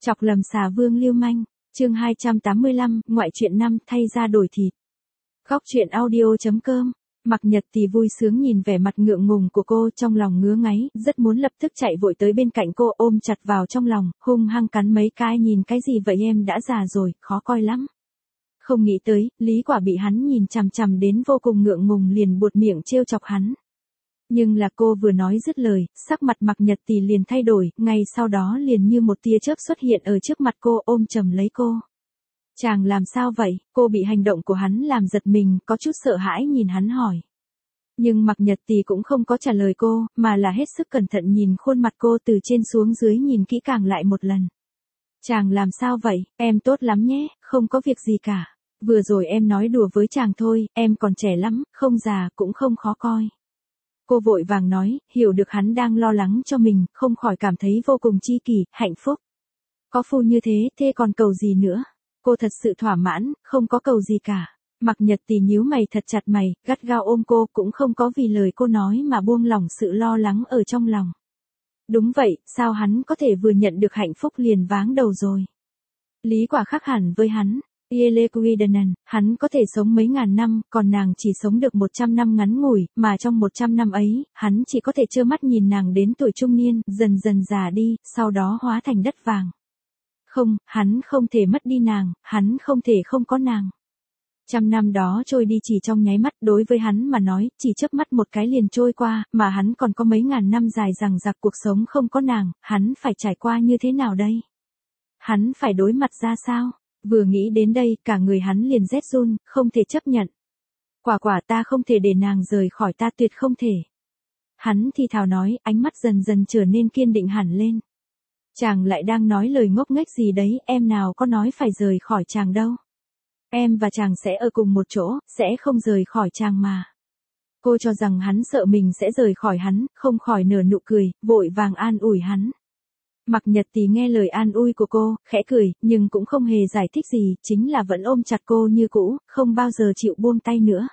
Chọc lầm xà vương lưu manh, chương 285, ngoại truyện năm thay ra đổi thịt. Góc truyện audio.com. Mặc Nhật thì vui sướng nhìn vẻ mặt ngượng ngùng của cô, trong lòng ngứa ngáy, rất muốn lập tức chạy vội tới bên cạnh cô ôm chặt vào trong lòng, hung hăng cắn mấy cái. Nhìn cái gì vậy em, đã già rồi, khó coi lắm. Không nghĩ tới, Lý Quả bị hắn nhìn chằm chằm đến vô cùng ngượng ngùng, liền buột miệng trêu chọc hắn. Nhưng là cô vừa nói dứt lời, sắc mặt Mặc Nhật thì liền thay đổi, ngay sau đó liền như một tia chớp xuất hiện ở trước mặt cô, ôm chầm lấy cô. Chàng làm sao vậy? Cô bị hành động của hắn làm giật mình, có chút sợ hãi nhìn hắn hỏi. Nhưng Mặc Nhật thì cũng không có trả lời cô, mà là hết sức cẩn thận nhìn khuôn mặt cô từ trên xuống dưới, nhìn kỹ càng lại một lần. Chàng làm sao vậy? Em tốt lắm nhé, không có việc gì cả. Vừa rồi em nói đùa với chàng thôi, em còn trẻ lắm, không già, cũng không khó coi. Cô vội vàng nói, hiểu được hắn đang lo lắng cho mình, không khỏi cảm thấy vô cùng chi kỷ, hạnh phúc. Có phu như thế còn cầu gì nữa? Cô thật sự thỏa mãn, không có cầu gì cả. Mặc Nhật thì nhíu mày thật chặt mày, gắt gao ôm cô, cũng không có vì lời cô nói mà buông lỏng sự lo lắng ở trong lòng. Đúng vậy, sao hắn có thể vừa nhận được hạnh phúc liền váng đầu rồi? Lý Quả khác hẳn với hắn. Yelequidenen, hắn có thể sống mấy ngàn năm, còn nàng chỉ sống được 100 năm ngắn ngủi, mà trong 100 năm ấy, hắn chỉ có thể trơ mắt nhìn nàng đến tuổi trung niên, dần dần già đi, sau đó hóa thành đất vàng. Không, hắn không thể mất đi nàng, hắn không thể không có nàng. 100 năm đó trôi đi chỉ trong nháy mắt, đối với hắn mà nói, chỉ chớp mắt một cái liền trôi qua, mà hắn còn có mấy ngàn năm dài dằng dặc cuộc sống không có nàng, hắn phải trải qua như thế nào đây? Hắn phải đối mặt ra sao? Vừa nghĩ đến đây, cả người hắn liền rét run, không thể chấp nhận. Quả ta không thể để nàng rời khỏi ta, tuyệt không thể. Hắn thì thào nói, ánh mắt dần dần trở nên kiên định hẳn lên. Chàng lại đang nói lời ngốc nghếch gì đấy, em nào có nói phải rời khỏi chàng đâu. Em và chàng sẽ ở cùng một chỗ, sẽ không rời khỏi chàng mà. Cô cho rằng hắn sợ mình sẽ rời khỏi hắn, không khỏi nở nụ cười, vội vàng an ủi hắn. Mặc Nhật thì nghe lời an ủi của cô, khẽ cười, nhưng cũng không hề giải thích gì, chính là vẫn ôm chặt cô như cũ, không bao giờ chịu buông tay nữa.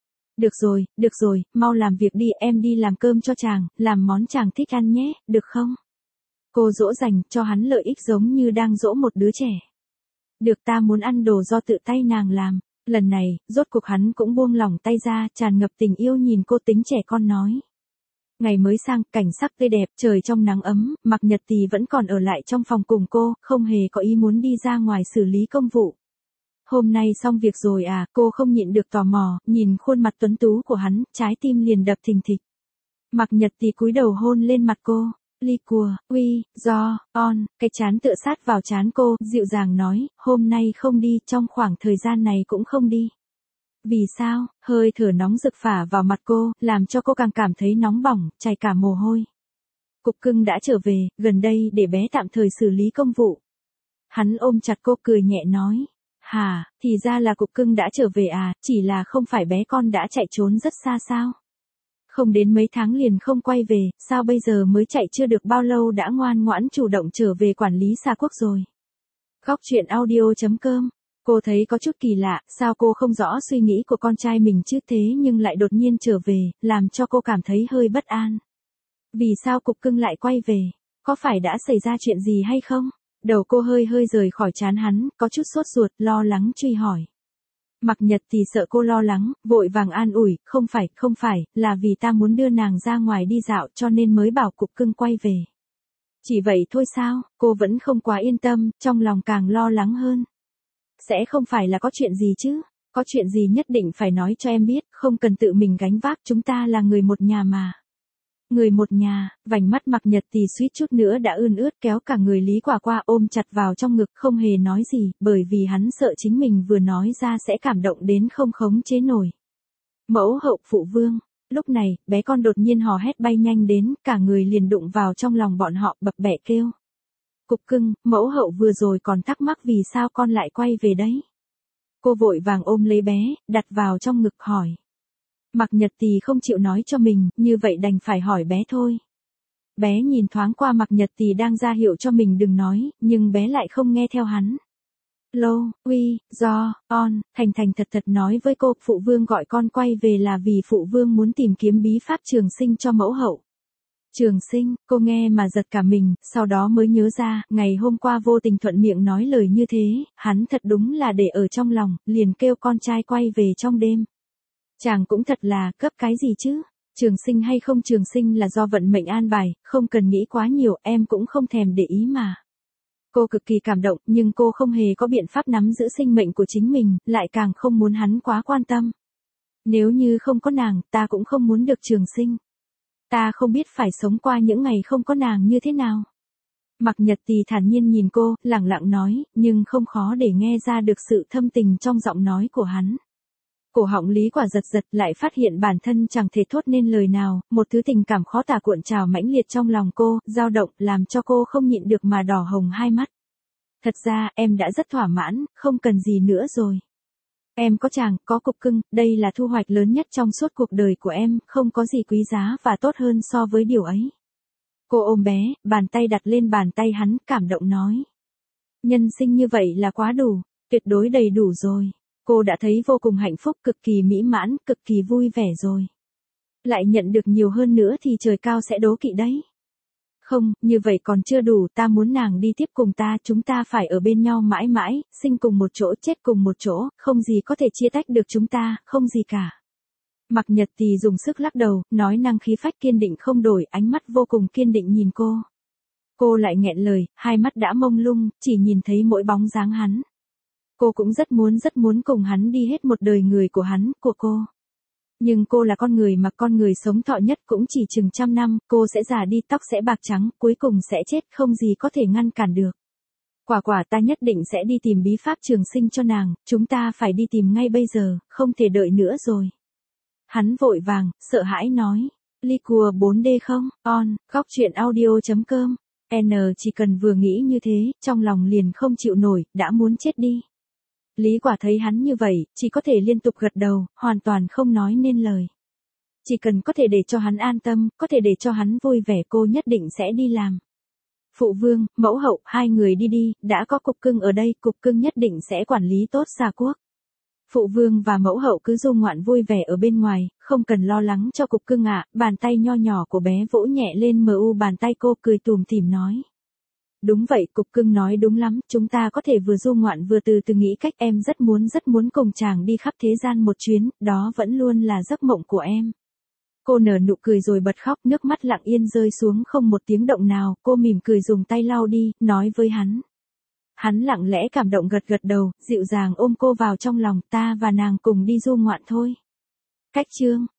Được rồi, mau làm việc đi, em đi làm cơm cho chàng, làm món chàng thích ăn nhé, được không? Cô dỗ dành, cho hắn lợi ích giống như đang dỗ một đứa trẻ. Được, ta muốn ăn đồ do tự tay nàng làm. Lần này, rốt cuộc hắn cũng buông lỏng tay ra, tràn ngập tình yêu nhìn cô, tính trẻ con nói. Ngày mới sang, cảnh sắc tươi đẹp, trời trong nắng ấm, Mặc Nhật thì vẫn còn ở lại trong phòng cùng cô, không hề có ý muốn đi ra ngoài xử lý công vụ. Hôm nay xong việc rồi à? Cô không nhịn được tò mò, nhìn khuôn mặt tuấn tú của hắn, trái tim liền đập thình thịch. Mặc Nhật thì cúi đầu hôn lên mặt cô. Liquor, cái trán tựa sát vào trán cô, dịu dàng nói, hôm nay không đi, trong khoảng thời gian này cũng không đi. Vì sao? Hơi thở nóng rực phả vào mặt cô, làm cho cô càng cảm thấy nóng bỏng, chảy cả mồ hôi. Cục cưng đã trở về, gần đây để bé tạm thời xử lý công vụ. Hắn ôm chặt cô cười nhẹ nói. Hả, thì ra là cục cưng đã trở về à, chỉ là không phải bé con đã chạy trốn rất xa sao? Không đến mấy tháng liền không quay về, sao bây giờ mới chạy chưa được bao lâu đã ngoan ngoãn chủ động trở về quản lý Sa Quốc rồi. Góc truyện audio.com. Cô thấy có chút kỳ lạ, sao cô không rõ suy nghĩ của con trai mình chứ, thế nhưng lại đột nhiên trở về, làm cho cô cảm thấy hơi bất an. Vì sao cục cưng lại quay về? Có phải đã xảy ra chuyện gì hay không? Đầu cô hơi rời khỏi trán hắn, có chút sốt ruột, lo lắng truy hỏi. Mặc Nhật thì sợ cô lo lắng, vội vàng an ủi, không phải, là vì ta muốn đưa nàng ra ngoài đi dạo cho nên mới bảo cục cưng quay về. Chỉ vậy thôi sao? Cô vẫn không quá yên tâm, trong lòng càng lo lắng hơn. Sẽ không phải là có chuyện gì chứ? Có chuyện gì nhất định phải nói cho em biết, không cần tự mình gánh vác, chúng ta là người một nhà mà. Người một nhà, vành mắt Mặc Nhật thì suýt chút nữa đã ươn ướt, kéo cả người Lý Quả qua ôm chặt vào trong ngực, không hề nói gì, bởi vì hắn sợ chính mình vừa nói ra sẽ cảm động đến không khống chế nổi. Mẫu hậu phụ vương. Lúc này, bé con đột nhiên hò hét bay nhanh đến, cả người liền đụng vào trong lòng bọn họ, bập bẹ kêu. Cục cưng, mẫu hậu vừa rồi còn thắc mắc vì sao con lại quay về đấy. Cô vội vàng ôm lấy bé, đặt vào trong ngực hỏi. Mặc Nhật thì không chịu nói cho mình, như vậy đành phải hỏi bé thôi. Bé nhìn thoáng qua Mặc Nhật thì đang ra hiệu cho mình đừng nói, nhưng bé lại không nghe theo hắn. Thành thật nói với cô, phụ vương gọi con quay về là vì phụ vương muốn tìm kiếm bí pháp trường sinh cho mẫu hậu. Trường Sinh, cô nghe mà giật cả mình, sau đó mới nhớ ra, ngày hôm qua vô tình thuận miệng nói lời như thế, hắn thật đúng là để ở trong lòng, liền kêu con trai quay về trong đêm. Chàng cũng thật là, cấp cái gì chứ? Trường sinh hay không trường sinh là do vận mệnh an bài, không cần nghĩ quá nhiều, em cũng không thèm để ý mà. Cô cực kỳ cảm động, nhưng cô không hề có biện pháp nắm giữ sinh mệnh của chính mình, lại càng không muốn hắn quá quan tâm. Nếu như không có nàng, ta cũng không muốn được trường sinh. Ta không biết phải sống qua những ngày không có nàng như thế nào. Mạc Nhật Tì thản nhiên nhìn cô, lẳng lặng nói, nhưng không khó để nghe ra được sự thâm tình trong giọng nói của hắn. Cổ họng Lý Quả giật giật, lại phát hiện bản thân chẳng thể thốt nên lời nào, một thứ tình cảm khó tả cuộn trào mãnh liệt trong lòng cô, dao động, làm cho cô không nhịn được mà đỏ hồng hai mắt. Thật ra, em đã rất thỏa mãn, không cần gì nữa rồi. Em có chàng, có cục cưng, đây là thu hoạch lớn nhất trong suốt cuộc đời của em, không có gì quý giá và tốt hơn so với điều ấy. Cô ôm bé, bàn tay đặt lên bàn tay hắn, cảm động nói. Nhân sinh như vậy là quá đủ, tuyệt đối đầy đủ rồi. Cô đã thấy vô cùng hạnh phúc, cực kỳ mỹ mãn, cực kỳ vui vẻ rồi. Lại nhận được nhiều hơn nữa thì trời cao sẽ đố kỵ đấy. Không, như vậy còn chưa đủ, ta muốn nàng đi tiếp cùng ta, chúng ta phải ở bên nhau mãi mãi, sinh cùng một chỗ, chết cùng một chỗ, không gì có thể chia tách được chúng ta, không gì cả. Mạc Nhật Tì dùng sức lắc đầu, nói năng khí phách kiên định không đổi, ánh mắt vô cùng kiên định nhìn cô. Cô lại nghẹn lời, hai mắt đã mông lung, chỉ nhìn thấy mỗi bóng dáng hắn. Cô cũng rất muốn cùng hắn đi hết một đời người của hắn, của cô. Nhưng cô là con người mà con người sống thọ nhất cũng chỉ chừng 100 năm, cô sẽ già đi, tóc sẽ bạc trắng, cuối cùng sẽ chết, không gì có thể ngăn cản được. Quả ta nhất định sẽ đi tìm bí pháp trường sinh cho nàng, chúng ta phải đi tìm ngay bây giờ, không thể đợi nữa rồi. Hắn vội vàng, sợ hãi nói, Liquor 4D không, on, góc truyện audio.com, N chỉ cần vừa nghĩ như thế, trong lòng liền không chịu nổi, đã muốn chết đi. Lý Quả thấy hắn như vậy, chỉ có thể liên tục gật đầu, hoàn toàn không nói nên lời. Chỉ cần có thể để cho hắn an tâm, có thể để cho hắn vui vẻ cô nhất định sẽ đi làm. Phụ vương, mẫu hậu, hai người đi đi, đã có cục cưng ở đây, cục cưng nhất định sẽ quản lý tốt Xà Quốc. Phụ vương và mẫu hậu cứ du ngoạn vui vẻ ở bên ngoài, không cần lo lắng cho cục cưng ạ, bàn tay nho nhỏ của bé vỗ nhẹ lên bàn tay cô cười tủm tỉm nói. Đúng vậy, cục cưng nói đúng lắm, chúng ta có thể vừa du ngoạn vừa từ từ nghĩ cách, em rất muốn cùng chàng đi khắp thế gian một chuyến, đó vẫn luôn là giấc mộng của em. Cô nở nụ cười rồi bật khóc, nước mắt lặng yên rơi xuống không một tiếng động nào, cô mỉm cười dùng tay lau đi, nói với hắn. Hắn lặng lẽ cảm động gật đầu, dịu dàng ôm cô vào trong lòng, ta và nàng cùng đi du ngoạn thôi. Cách chương